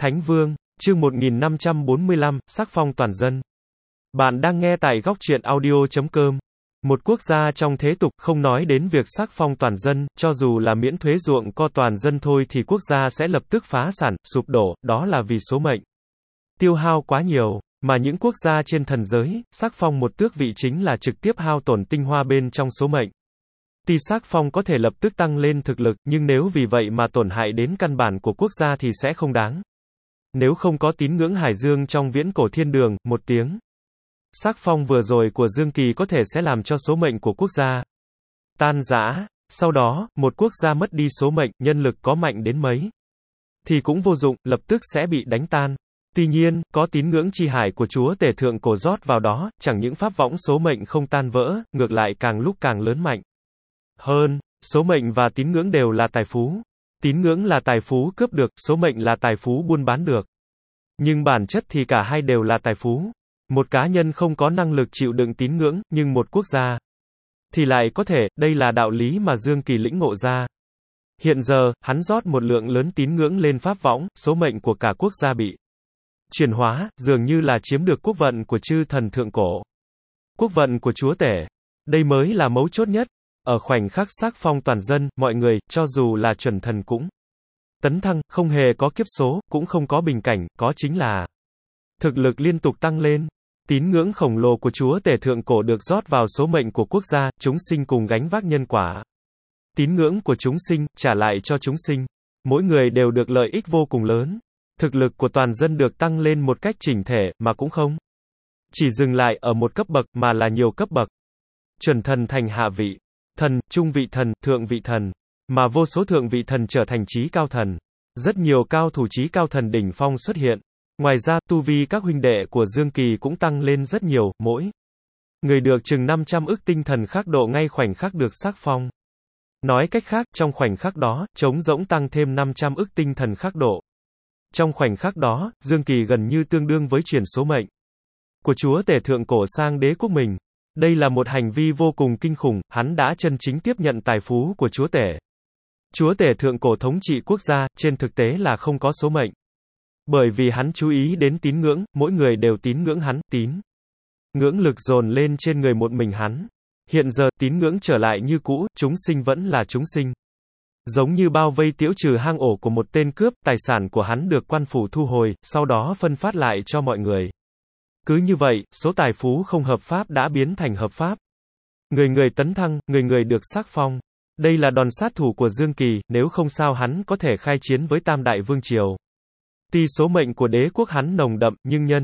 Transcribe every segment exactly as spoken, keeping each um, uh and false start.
Thánh Vương, chương một nghìn năm trăm bốn mươi lăm, sắc phong toàn dân. Bạn đang nghe tại góc truyện audio chấm com. Một quốc gia trong thế tục, không nói đến việc sắc phong toàn dân, cho dù là miễn thuế ruộng co toàn dân thôi thì quốc gia sẽ lập tức phá sản, sụp đổ, đó là vì số mệnh tiêu hao quá nhiều. Mà những quốc gia trên thần giới, sắc phong một tước vị chính là trực tiếp hao tổn tinh hoa bên trong số mệnh. Tuy sắc phong có thể lập tức tăng lên thực lực, nhưng nếu vì vậy mà tổn hại đến căn bản của quốc gia thì sẽ không đáng. Nếu không có tín ngưỡng Hải Dương trong viễn cổ thiên đường, một tiếng sắc phong vừa rồi của Dương Kỳ có thể sẽ làm cho số mệnh của quốc gia tan rã. Sau đó, một quốc gia mất đi số mệnh, nhân lực có mạnh đến mấy thì cũng vô dụng, lập tức sẽ bị đánh tan. Tuy nhiên, có tín ngưỡng chi hải của Chúa Tể Thượng Cổ rót vào đó, chẳng những pháp võng số mệnh không tan vỡ, ngược lại càng lúc càng lớn mạnh hơn. Số mệnh và tín ngưỡng đều là tài phú. Tín ngưỡng là tài phú cướp được, số mệnh là tài phú buôn bán được. Nhưng bản chất thì cả hai đều là tài phú. Một cá nhân không có năng lực chịu đựng tín ngưỡng, nhưng một quốc gia thì lại có thể, đây là đạo lý mà Dương Kỳ lĩnh ngộ ra. Hiện giờ, hắn rót một lượng lớn tín ngưỡng lên pháp võng, số mệnh của cả quốc gia bị chuyển hóa, dường như là chiếm được quốc vận của chư thần thượng cổ. Quốc vận của Chúa Tể. Đây mới là mấu chốt nhất. Ở khoảnh khắc sắc phong toàn dân, mọi người, cho dù là chuẩn thần cũng tấn thăng, không hề có kiếp số, cũng không có bình cảnh, có chính là thực lực liên tục tăng lên. Tín ngưỡng khổng lồ của Chúa Tể Thượng Cổ được rót vào số mệnh của quốc gia, chúng sinh cùng gánh vác nhân quả. Tín ngưỡng của chúng sinh, trả lại cho chúng sinh. Mỗi người đều được lợi ích vô cùng lớn. Thực lực của toàn dân được tăng lên một cách chỉnh thể, mà cũng không chỉ dừng lại ở một cấp bậc, mà là nhiều cấp bậc. Chuẩn thần thành hạ vị thần, trung vị thần, thượng vị thần, mà vô số thượng vị thần trở thành chí cao thần. Rất nhiều cao thủ chí cao thần đỉnh phong xuất hiện. Ngoài ra, tu vi các huynh đệ của Dương Kỳ cũng tăng lên rất nhiều, mỗi người được chừng năm trăm ức tinh thần khắc độ ngay khoảnh khắc được sắc phong. Nói cách khác, trong khoảnh khắc đó, trống rỗng tăng thêm năm trăm ức tinh thần khắc độ. Trong khoảnh khắc đó, Dương Kỳ gần như tương đương với chuyển số mệnh của Chúa Tể Thượng Cổ sang đế quốc mình. Đây là một hành vi vô cùng kinh khủng, hắn đã chân chính tiếp nhận tài phú của Chúa Tể. Chúa Tể Thượng Cổ thống trị quốc gia, trên thực tế là không có số mệnh. Bởi vì hắn chú ý đến tín ngưỡng, mỗi người đều tín ngưỡng hắn, tín ngưỡng lực dồn lên trên người một mình hắn. Hiện giờ, tín ngưỡng trở lại như cũ, chúng sinh vẫn là chúng sinh. Giống như bao vây tiễu trừ hang ổ của một tên cướp, tài sản của hắn được quan phủ thu hồi, sau đó phân phát lại cho mọi người. Cứ như vậy, số tài phú không hợp pháp đã biến thành hợp pháp. Người người tấn thăng, người người được sắc phong. Đây là đòn sát thủ của Dương Kỳ, nếu không sao hắn có thể khai chiến với Tam Đại Vương Triều. Tuy số mệnh của đế quốc hắn nồng đậm, nhưng nhân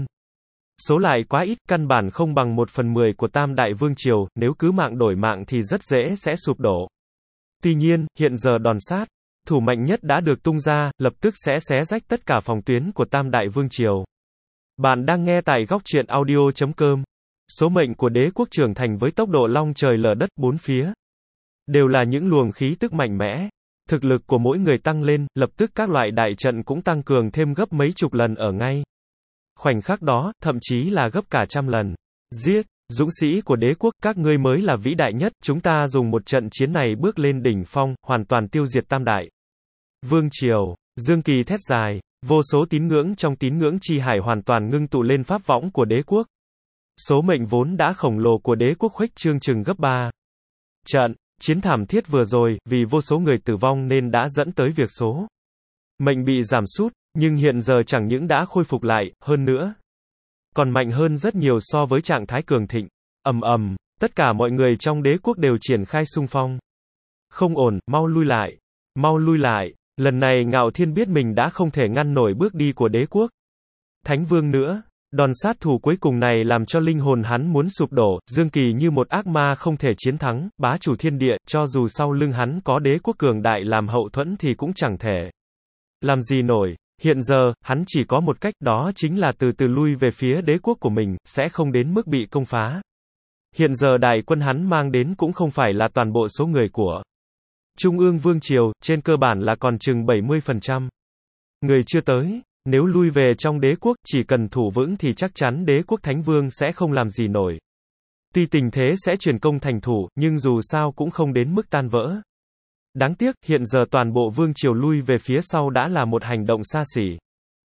số lại quá ít, căn bản không bằng một phần mười của Tam Đại Vương Triều, nếu cứ mạng đổi mạng thì rất dễ sẽ sụp đổ. Tuy nhiên, hiện giờ đòn sát thủ mạnh nhất đã được tung ra, lập tức sẽ xé rách tất cả phòng tuyến của Tam Đại Vương Triều. Bạn đang nghe tại góc truyện audio chấm com. Số mệnh của đế quốc trưởng thành với tốc độ long trời lở đất, bốn phía đều là những luồng khí tức mạnh mẽ. Thực lực của mỗi người tăng lên, lập tức các loại đại trận cũng tăng cường thêm gấp mấy chục lần ở ngay khoảnh khắc đó, thậm chí là gấp cả trăm lần. Giết, dũng sĩ của đế quốc, các ngươi mới là vĩ đại nhất, chúng ta dùng một trận chiến này bước lên đỉnh phong, hoàn toàn tiêu diệt Tam Đại Vương Triều. Dương Kỳ thét dài, vô số tín ngưỡng trong tín ngưỡng chi hải hoàn toàn ngưng tụ lên pháp võng của đế quốc. Số mệnh vốn đã khổng lồ của đế quốc khuếch trương chừng gấp ba. Trận chiến thảm thiết vừa rồi, vì vô số người tử vong nên đã dẫn tới việc số mệnh bị giảm sút, nhưng hiện giờ chẳng những đã khôi phục lại, hơn nữa còn mạnh hơn rất nhiều so với trạng thái cường thịnh. Ầm ầm, tất cả mọi người trong đế quốc đều triển khai xung phong. Không ổn, mau lui lại, mau lui lại. Lần này Ngạo Thiên biết mình đã không thể ngăn nổi bước đi của đế quốc Thánh Vương nữa. Đòn sát thủ cuối cùng này làm cho linh hồn hắn muốn sụp đổ. Dương Kỳ như một ác ma không thể chiến thắng, bá chủ thiên địa, cho dù sau lưng hắn có đế quốc cường đại làm hậu thuẫn thì cũng chẳng thể làm gì nổi. Hiện giờ, hắn chỉ có một cách, đó chính là từ từ lui về phía đế quốc của mình, sẽ không đến mức bị công phá. Hiện giờ đại quân hắn mang đến cũng không phải là toàn bộ số người của Trung ương Vương Triều, trên cơ bản là còn chừng bảy mươi phần trăm người chưa tới. Nếu lui về trong đế quốc, chỉ cần thủ vững thì chắc chắn đế quốc Thánh Vương sẽ không làm gì nổi. Tuy tình thế sẽ chuyển công thành thủ, nhưng dù sao cũng không đến mức tan vỡ. Đáng tiếc, hiện giờ toàn bộ Vương Triều lui về phía sau đã là một hành động xa xỉ.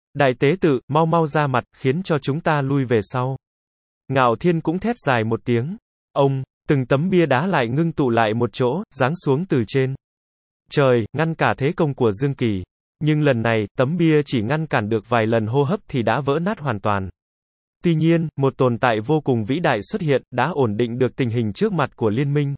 Đại tế tự, mau mau ra mặt, khiến cho chúng ta lui về sau. Ngạo Thiên cũng thét dài một tiếng. Ông, từng tấm bia đá lại ngưng tụ lại một chỗ, giáng xuống từ trên trời, ngăn cả thế công của Dương Kỳ. Nhưng lần này, tấm bia chỉ ngăn cản được vài lần hô hấp thì đã vỡ nát hoàn toàn. Tuy nhiên, một tồn tại vô cùng vĩ đại xuất hiện, đã ổn định được tình hình trước mặt của liên minh.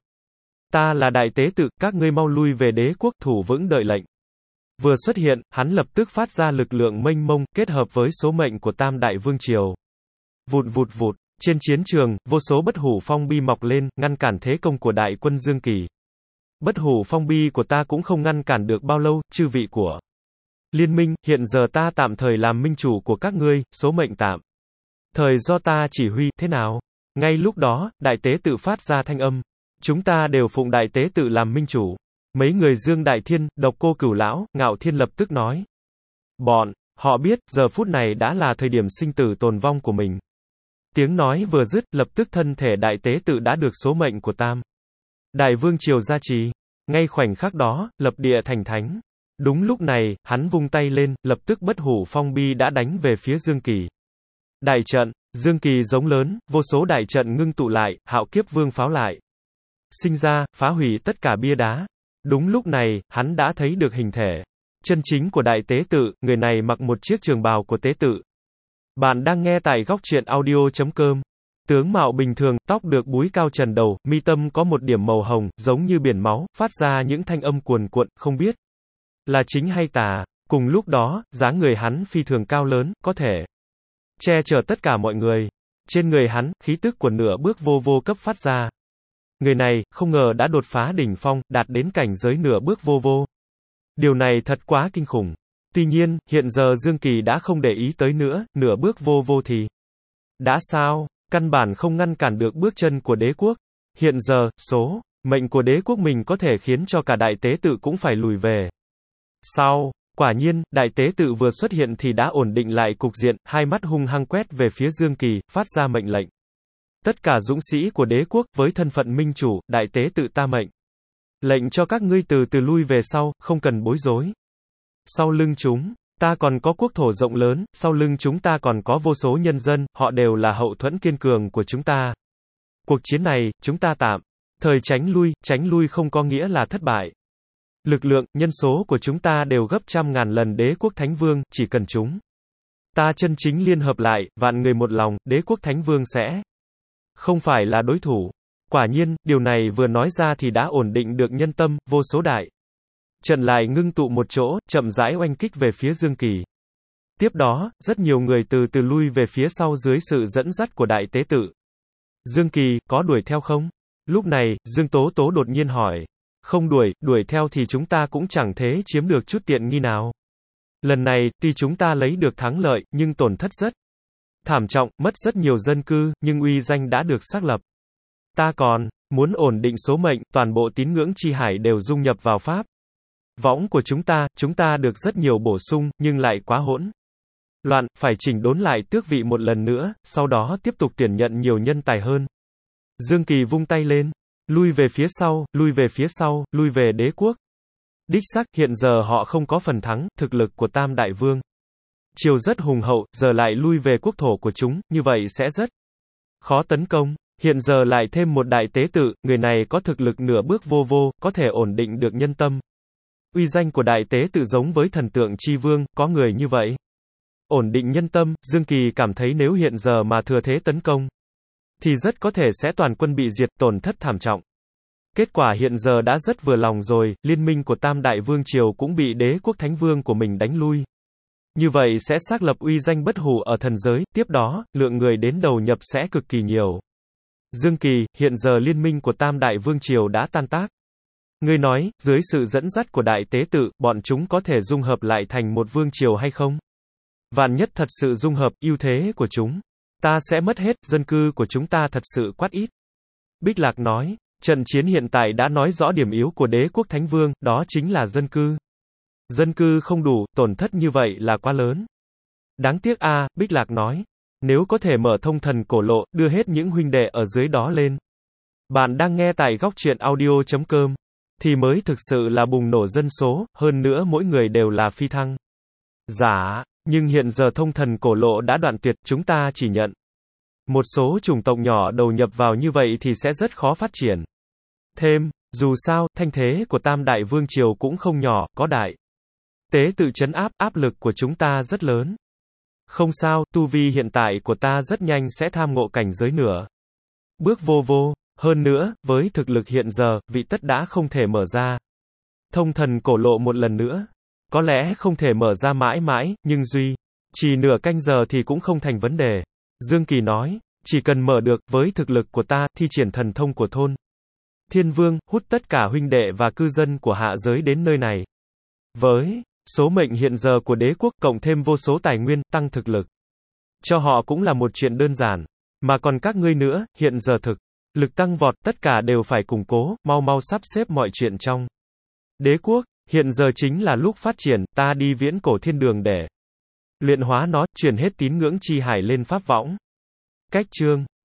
Ta là đại tế tự, các ngươi mau lui về đế quốc, thủ vững đợi lệnh. Vừa xuất hiện, hắn lập tức phát ra lực lượng mênh mông, kết hợp với số mệnh của Tam Đại Vương Triều. Vụt vụt vụt, trên chiến trường, vô số bất hủ phong bi mọc lên, ngăn cản thế công của đại quân Dương Kỳ. Bất hủ phong bi của ta cũng không ngăn cản được bao lâu, chư vị của liên minh, hiện giờ ta tạm thời làm minh chủ của các ngươi, số mệnh tạm thời do ta chỉ huy, thế nào? Ngay lúc đó, đại tế tự phát ra thanh âm. Chúng ta đều phụng đại tế tự làm minh chủ. Mấy người Dương Đại Thiên, Độc Cô Cửu Lão, Ngạo Thiên lập tức nói. Bọn, họ biết, giờ phút này đã là thời điểm sinh tử tồn vong của mình. Tiếng nói vừa dứt, lập tức thân thể đại tế tự đã được số mệnh của Tam Đại Vương Triều gia trì. Ngay khoảnh khắc đó, lập địa thành thánh. Đúng lúc này, hắn vung tay lên, lập tức bất hủ phong bi đã đánh về phía Dương Kỳ. Đại trận, Dương Kỳ giống lớn, vô số đại trận ngưng tụ lại, hạo kiếp vương pháo lại. Sinh ra, phá hủy tất cả bia đá. Đúng lúc này, hắn đã thấy được hình thể chân chính của đại tế tự, người này mặc một chiếc trường bào của tế tự. Bạn đang nghe tại góc truyện audio chấm com. Tướng mạo bình thường, tóc được búi cao trần đầu, mi tâm có một điểm màu hồng, giống như biển máu, phát ra những thanh âm cuồn cuộn, không biết là chính hay tà. Cùng lúc đó, dáng người hắn phi thường cao lớn, có thể che chở tất cả mọi người. Trên người hắn, khí tức của nửa bước vô vô cấp phát ra. Người này, không ngờ đã đột phá đỉnh phong, đạt đến cảnh giới nửa bước vô vô. Điều này thật quá kinh khủng. Tuy nhiên, hiện giờ Dương Kỳ đã không để ý tới nữa, nửa bước vô vô thì đã sao, căn bản không ngăn cản được bước chân của đế quốc. Hiện giờ, số mệnh của đế quốc mình có thể khiến cho cả đại tế tự cũng phải lùi về sau. Quả nhiên, đại tế tự vừa xuất hiện thì đã ổn định lại cục diện, hai mắt hung hăng quét về phía Dương Kỳ, phát ra mệnh lệnh. Tất cả dũng sĩ của đế quốc, với thân phận minh chủ, đại tế tự ta mệnh lệnh cho các ngươi từ từ lui về sau, không cần bối rối. Sau lưng chúng ta còn có quốc thổ rộng lớn, sau lưng chúng ta còn có vô số nhân dân, họ đều là hậu thuẫn kiên cường của chúng ta. Cuộc chiến này, chúng ta tạm thời tránh lui, tránh lui không có nghĩa là thất bại. Lực lượng, nhân số của chúng ta đều gấp trăm ngàn lần đế quốc Thánh Vương, chỉ cần chúng ta chân chính liên hợp lại, vạn người một lòng, đế quốc Thánh Vương sẽ không phải là đối thủ. Quả nhiên, điều này vừa nói ra thì đã ổn định được nhân tâm, vô số đại trận lại ngưng tụ một chỗ, chậm rãi oanh kích về phía Dương Kỳ. Tiếp đó, rất nhiều người từ từ lui về phía sau dưới sự dẫn dắt của đại tế tự. Dương Kỳ, có đuổi theo không? Lúc này, Dương Tố Tố đột nhiên hỏi. Không đuổi, đuổi theo thì chúng ta cũng chẳng thế chiếm được chút tiện nghi nào. Lần này, tuy chúng ta lấy được thắng lợi, nhưng tổn thất rất thảm trọng, mất rất nhiều dân cư, nhưng uy danh đã được xác lập. Ta còn muốn ổn định số mệnh, toàn bộ tín ngưỡng chi hải đều dung nhập vào pháp võng của chúng ta, chúng ta được rất nhiều bổ sung, nhưng lại quá hỗn loạn, phải chỉnh đốn lại tước vị một lần nữa, sau đó tiếp tục tuyển nhận nhiều nhân tài hơn. Dương Kỳ vung tay lên, lui về phía sau, lui về phía sau, lui về đế quốc. Đích xác, hiện giờ họ không có phần thắng, thực lực của Tam Đại Vương Triều rất hùng hậu, giờ lại lui về quốc thổ của chúng, như vậy sẽ rất khó tấn công. Hiện giờ lại thêm một đại tế tự, người này có thực lực nửa bước vô vô, có thể ổn định được nhân tâm. Uy danh của đại tế tự giống với thần tượng chi vương, có người như vậy ổn định nhân tâm. Dương Kỳ cảm thấy nếu hiện giờ mà thừa thế tấn công thì rất có thể sẽ toàn quân bị diệt, tổn thất thảm trọng. Kết quả hiện giờ đã rất vừa lòng rồi, liên minh của Tam Đại Vương Triều cũng bị đế quốc Thánh Vương của mình đánh lui. Như vậy sẽ xác lập uy danh bất hủ ở thần giới, tiếp đó, lượng người đến đầu nhập sẽ cực kỳ nhiều. Dương Kỳ, hiện giờ liên minh của Tam Đại Vương Triều đã tan tác. Ngươi nói, dưới sự dẫn dắt của đại tế tự, bọn chúng có thể dung hợp lại thành một vương triều hay không? Vạn nhất thật sự dung hợp, ưu thế của chúng ta sẽ mất hết, dân cư của chúng ta thật sự quá ít. Bích Lạc nói, trận chiến hiện tại đã nói rõ điểm yếu của đế quốc Thánh Vương, đó chính là dân cư. Dân cư không đủ, tổn thất như vậy là quá lớn. Đáng tiếc a, à, Bích Lạc nói, nếu có thể mở thông thần cổ lộ, đưa hết những huynh đệ ở dưới đó lên. Bạn đang nghe tại góc truyện audio chấm com, thì mới thực sự là bùng nổ dân số, hơn nữa mỗi người đều là phi thăng giả. Nhưng hiện giờ thông thần cổ lộ đã đoạn tuyệt, chúng ta chỉ nhận. Một số chủng tộc nhỏ đầu nhập vào như vậy thì sẽ rất khó phát triển. Thêm, dù sao, thanh thế của Tam Đại Vương Triều cũng không nhỏ, có đại tế tự trấn áp, áp lực của chúng ta rất lớn. Không sao, tu vi hiện tại của ta rất nhanh sẽ tham ngộ cảnh giới nửa bước vô vô. Hơn nữa, với thực lực hiện giờ, vị tất đã không thể mở ra thông thần cổ lộ một lần nữa. Có lẽ không thể mở ra mãi mãi, nhưng duy chỉ nửa canh giờ thì cũng không thành vấn đề. Dương Kỳ nói, chỉ cần mở được, với thực lực của ta, thi triển thần thông của thôn Thiên Vương, hút tất cả huynh đệ và cư dân của hạ giới đến nơi này. Với số mệnh hiện giờ của đế quốc, cộng thêm vô số tài nguyên, tăng thực lực cho họ cũng là một chuyện đơn giản. Mà còn các ngươi nữa, hiện giờ thực lực tăng vọt, tất cả đều phải củng cố, mau mau sắp xếp mọi chuyện trong đế quốc. Hiện giờ chính là lúc phát triển, ta đi viễn cổ thiên đường để luyện hóa nó, chuyển hết tín ngưỡng chi hải lên pháp võng. Cách chương